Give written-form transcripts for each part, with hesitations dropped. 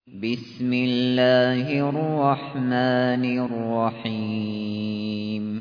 بسم الله الرحمن الرحيم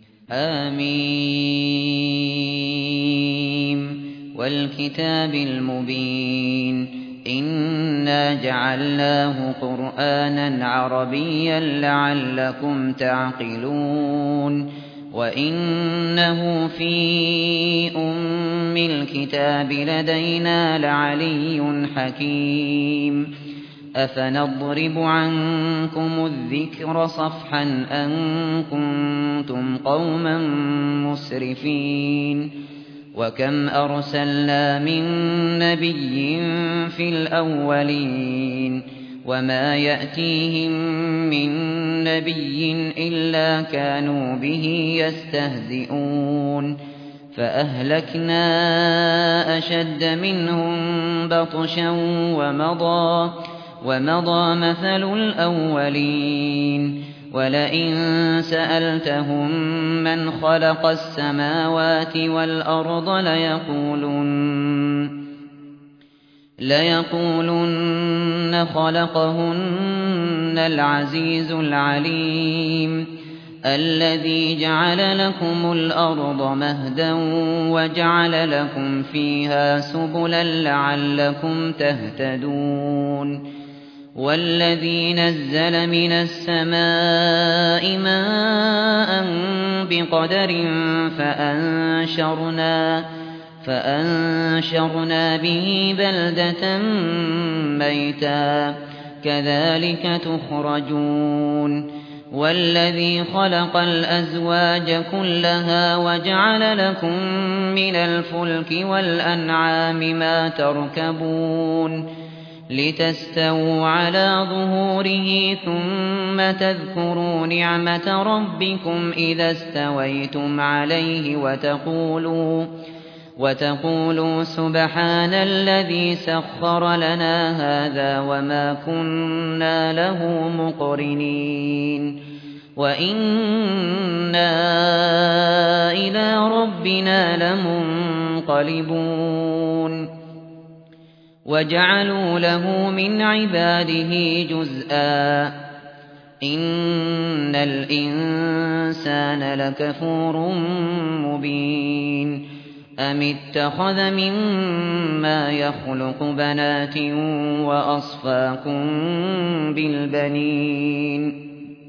آمين والكتاب المبين إنا جعلناه قرآنا عربيا لعلكم تعقلون وإنه في أم الكتاب لدينا لعلي حكيم أفنضرب عنكم الذكر صفحا أن كنتم قوما مسرفين وكم أرسلنا من نبي في الأولين وما يأتيهم من نبي إلا كانوا به يستهزئون فأهلكنا أشد منهم بطشا ومضى مثل الأولين ولئن سألتهم من خلق السماوات والأرض ليقولن خلقهن العزيز العليم الذي جعل لكم الأرض مهدا وجعل لكم فيها سبلا لعلكم تهتدون والذي نزل من السماء ماء بقدر فأنشرنا به بلدة ميتا كذلك تخرجون والذي خلق الأزواج كلها وجعل لكم من الفلك والأنعام ما تركبون لتستووا على ظهوره ثم تذكروا نعمة ربكم إذا استويتم عليه وتقولوا سبحان الذي سخر لنا هذا وما كنا له مقرنين وإنا إلى ربنا لمنقلبون وجعلوا له من عباده جزءا إن الإنسان لكفور مبين أم اتخذ مما يخلق بنات وأصفاكم بالبنين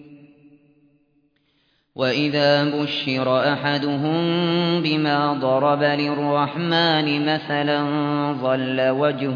وإذا بشر أحدهم بما ضرب للرحمن مثلا ظل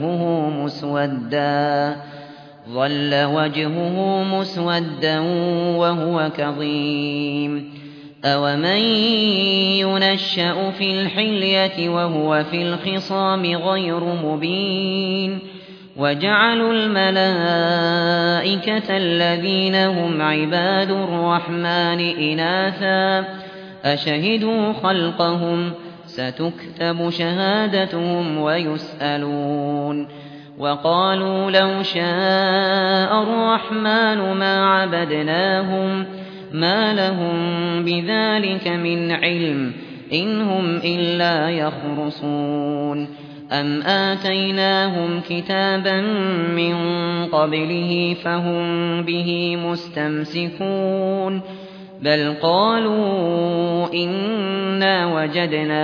وجهه مسودا وهو كظيم أومن ينشأ في الحلية وهو في الخصام غير مبين وجعلوا الملائكة الذين هم عباد الرحمن إناثا أشهدوا خلقهم ستكتب شهادتهم ويسألون وقالوا لو شاء الرحمن ما عبدناهم ما لهم بذلك من علم إن هم إلا يخرصون أم آتيناهم كتابا من قبله فهم به مستمسكون بل قالوا إنا وجدنا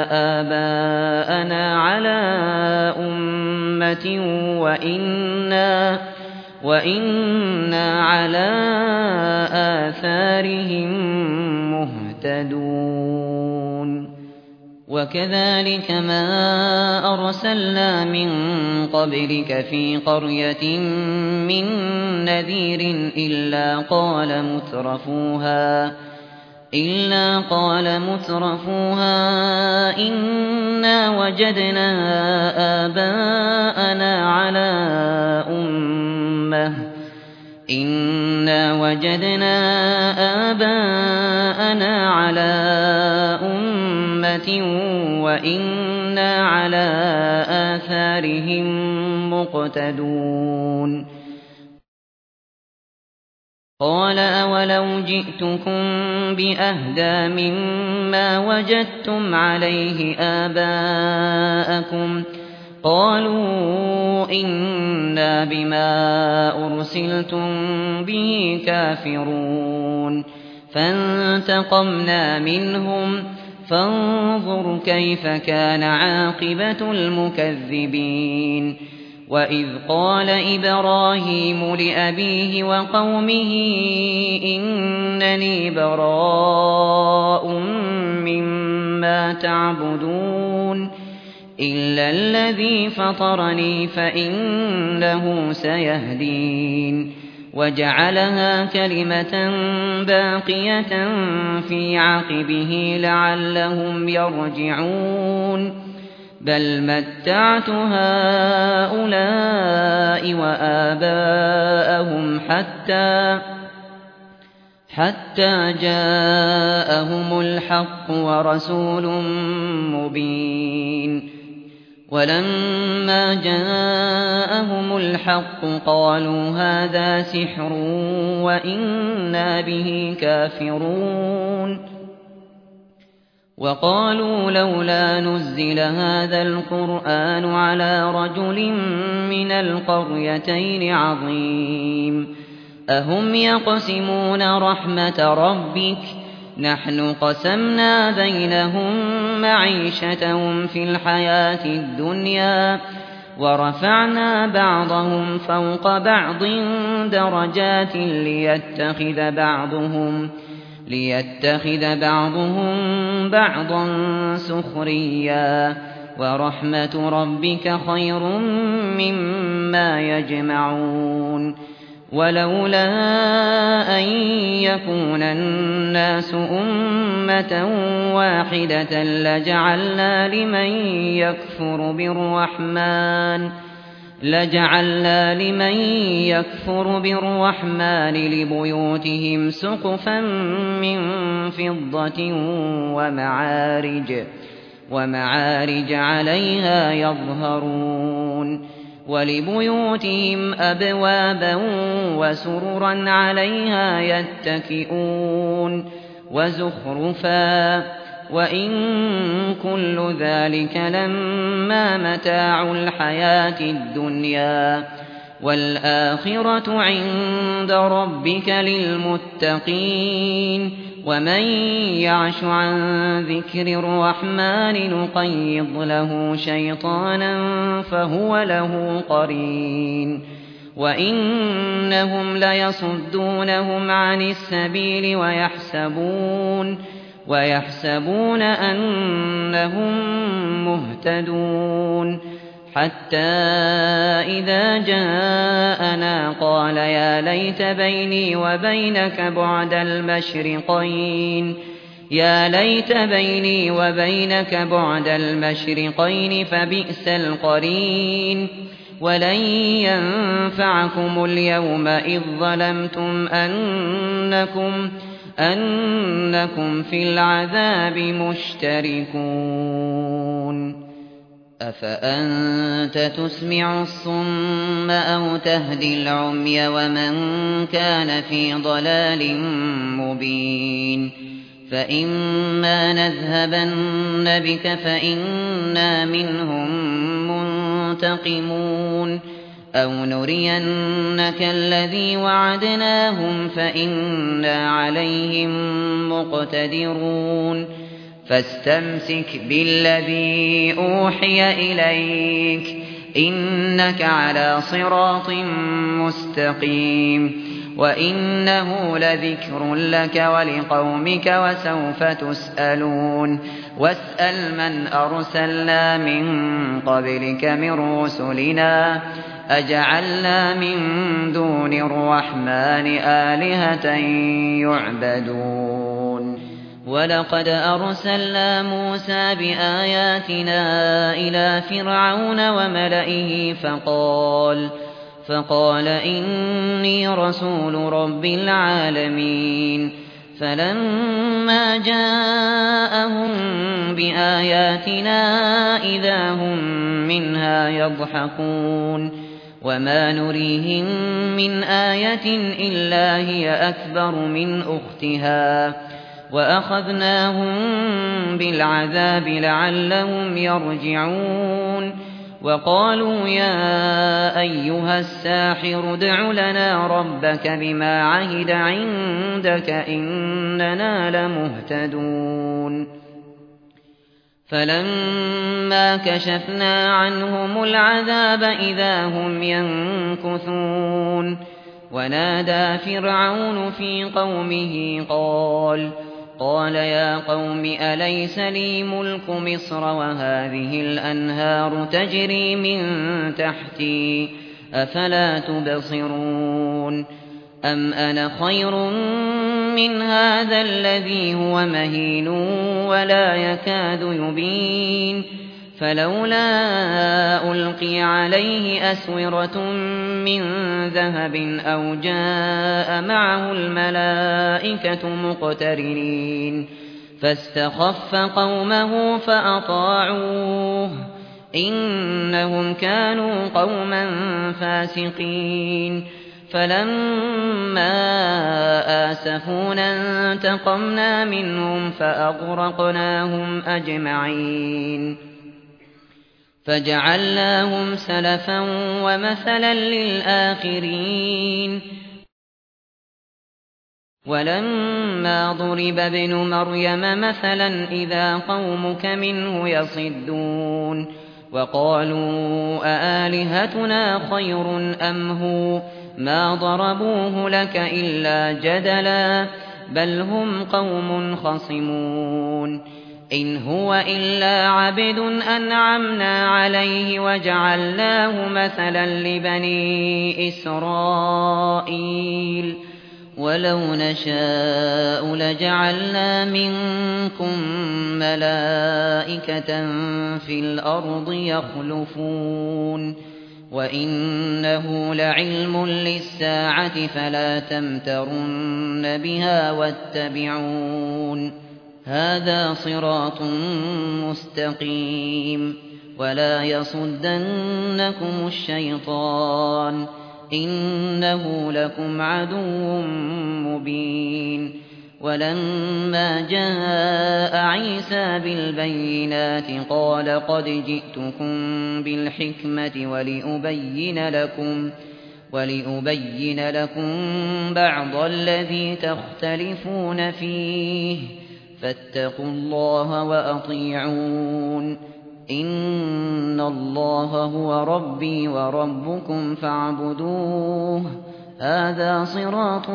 آباءنا على أمة وإنا على آثارهم مهتدون وكذلك ما أرسلنا من قبلك في قرية من نذير إلا قال مترفوها إنا وجدنا آباءنا على أمة وإنا على آثارهم مقتدون قال أولو جئتكم بأهدى مما وجدتم عليه آباءكم قالوا إنا بما أرسلتم به كافرون فانتقمنا منهم فانظر كيف كان عاقبة المكذبين وإذ قال إبراهيم لأبيه وقومه إنني براء مما تعبدون إلا الذي فطرني فإنه سيهدين وجعلها كلمة باقية في عقبه لعلهم يرجعون بل متعت هؤلاء وآباءهم حتى جاءهم الحق ورسول مبين ولما جاءهم الحق قالوا هذا سحر وإنا به كافرون وقالوا لولا نزل هذا القرآن على رجل من القريتين عظيم أهم يقسمون رحمة ربك نحن قسمنا بينهم معيشتهم في الحياة الدنيا ورفعنا بعضهم فوق بعض درجات ليتخذ بعضهم بعضا سخريا ورحمة ربك خير مما يجمعون ولولا أن يكون الناس أمة واحدة لجعلنا لمن يكفر بالرحمن لبيوتهم سقفا من فضة ومعارج عليها يظهرون ولبيوتهم أبوابا وسررا عليها يتكئون وزخرفا وإن كل ذلك لما متاع الحياة الدنيا والآخرة عند ربك للمتقين ومن يعش عن ذكر الرحمن نقيض له شيطانا فهو له قرين وإنهم ليصدونهم عن السبيل ويحسبون أنهم مهتدون حتى إذا جاءنا قال يا ليت بيني وبينك بعد المشرقين فبئس القرين ولن ينفعكم اليوم إذ ظلمتم أنكم في العذاب مشتركون أفأنت تسمع الصم أو تهدي العمي ومن كان في ضلال مبين فإما نذهبن بك فإنا منهم منتقمون أو نرينك الذي وعدناهم فإنا عليهم مقتدرون فاستمسك بالذي أوحي إليك إنك على صراط مستقيم وإنه لذكر لك ولقومك وسوف تسألون واسأل من أرسلنا من قبلك من رسلنا أجعلنا من دون الرحمن آلهة يعبدون ولقد أرسلنا موسى بآياتنا إلى فرعون وملئه فقال إني رسول رب العالمين فلما جاءهم بآياتنا إذا هم منها يضحكون وما نريهم من آية إلا هي أكبر من أختها وأخذناهم بالعذاب لعلهم يرجعون وقالوا يا أيها الساحر ادع لنا ربك بما عهد عندك إننا لمهتدون فلما كشفنا عنهم العذاب إذا هم ينكثون ونادى فرعون في قومه قال يا قوم أليس لي ملك مصر وهذه الأنهار تجري من تحتي أفلا تبصرون أم أنا خير من هذا الذي هو مهين ولا يكاد يبين فلولا ألقي عليه أسورة من ذهب أو جاء معه الملائكة مقترنين فاستخف قومه فأطاعوه إنهم كانوا قوما فاسقين فلما آسفونا انتقمنا منهم فأغرقناهم أجمعين فجعلناهم سلفا ومثلا للآخرين ولما ضرب ابن مريم مثلا إذا قومك منه يصدون وقالوا أآلهتنا خير أم هو ما ضربوه لك إلا جدلا بل هم قوم خصمون إن هو إلا عبد أنعمنا عليه وجعلناه مثلا لبني إسرائيل ولو نشاء لجعلنا منكم ملائكة في الأرض يخلفون وإنه لعلم للساعة فلا تمترن بها واتبعون هذا صراط مستقيم ولا يصدنكم الشيطان إنه لكم عدو مبين ولما جاء عيسى بالبينات قال قد جئتكم بالحكمة ولأبين لكم بعض الذي تختلفون فيه فاتقوا الله وأطيعون إن الله هو ربي وربكم فاعبدوه هذا صراط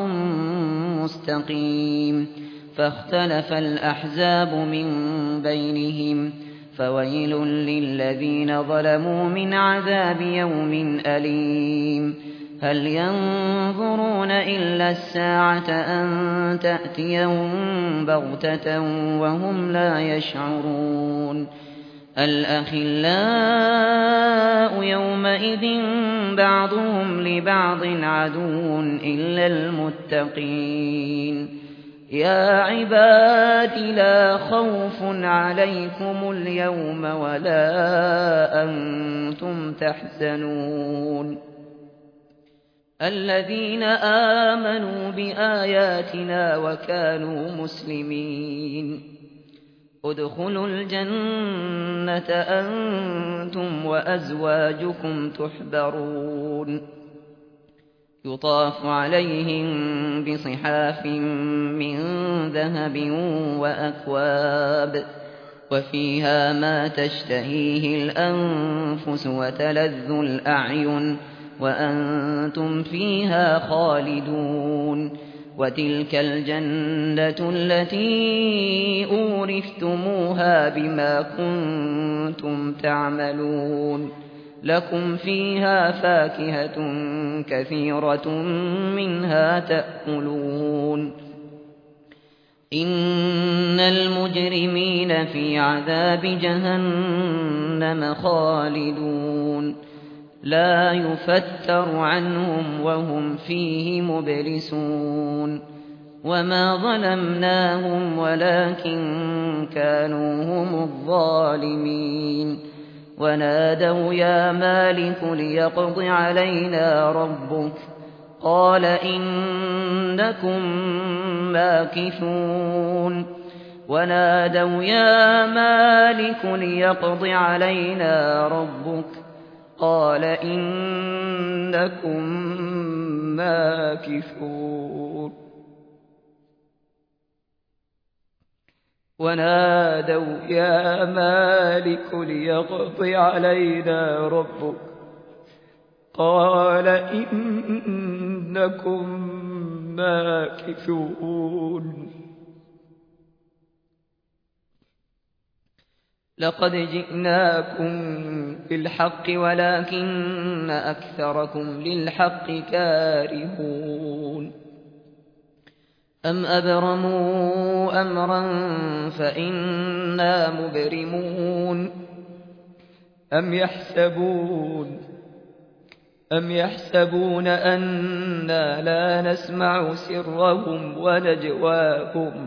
مستقيم فاختلف الأحزاب من بينهم فويل للذين ظلموا من عذاب يوم أليم هل ينظرون إلا الساعة أن تأتيهم بغتة وهم لا يشعرون الأخلاء يومئذ بعضهم لبعض عدو إلا المتقين يا عباد لا خوف عليكم اليوم ولا أنتم تحزنون الذين آمنوا بآياتنا وكانوا مسلمين ادخلوا الجنة أنتم وأزواجكم تحبرون يطاف عليهم بصحاف من ذهب وأكواب وفيها ما تشتهيه الأنفس وتلذ الأعين وأنتم فيها خالدون وتلك الجنة التي أورثتموها بما كنتم تعملون لكم فيها فاكهة كثيرة منها تأكلون إن المجرمين في عذاب جهنم خالدون لا يفتر عنهم وهم فيه مبلسون وما ظلمناهم ولكن كانوا هم الظالمين ونادوا يا مالك ليقض علينا ربك قال إنكم ماكثون ونادوا يا مالك ليقض علينا ربك قال إنكم ماكثون ونادوا يا مالك ليقض علينا ربك قال إنكم ماكثون لقد جئناكم بالحق ولكن أكثركم للحق كارهون أم أبرموا أمرا فإنا مبرمون أم يحسبون أنا لا نسمع سرهم ونجواهم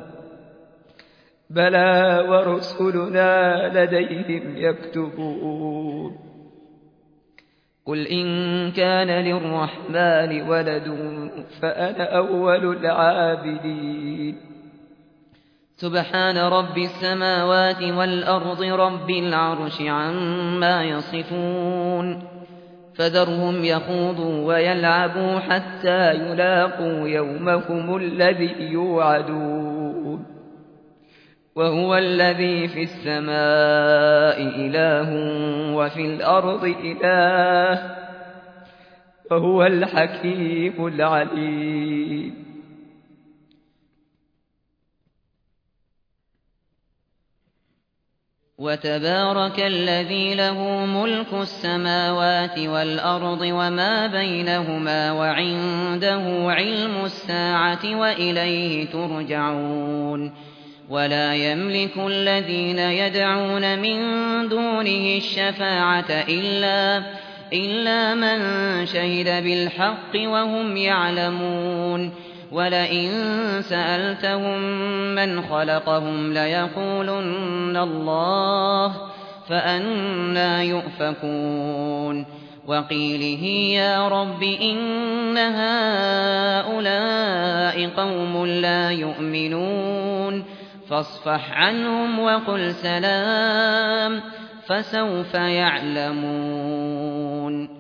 بلى ورسلنا لديهم يكتبون قل إن كان للرحمن ولد فأنا أول العابدين سبحان رب السماوات والأرض رب العرش عما يصفون فذرهم يخوضوا ويلعبوا حتى يلاقوا يومهم الذي يوعدون وهو الذي في السماء إله وفي الأرض إله وهو الحكيم العليم وتبارك الذي له ملك السماوات والأرض وما بينهما وعنده علم الساعة وإليه ترجعون ولا يملك الذين يدعون من دونه الشفاعة إلا من شهد بالحق وهم يعلمون ولئن سألتهم من خلقهم ليقولن الله فأنى يؤفكون وقيله يا رب إن هؤلاء قوم لا يؤمنون فاصفح عنهم وقل سلام فسوف يعلمون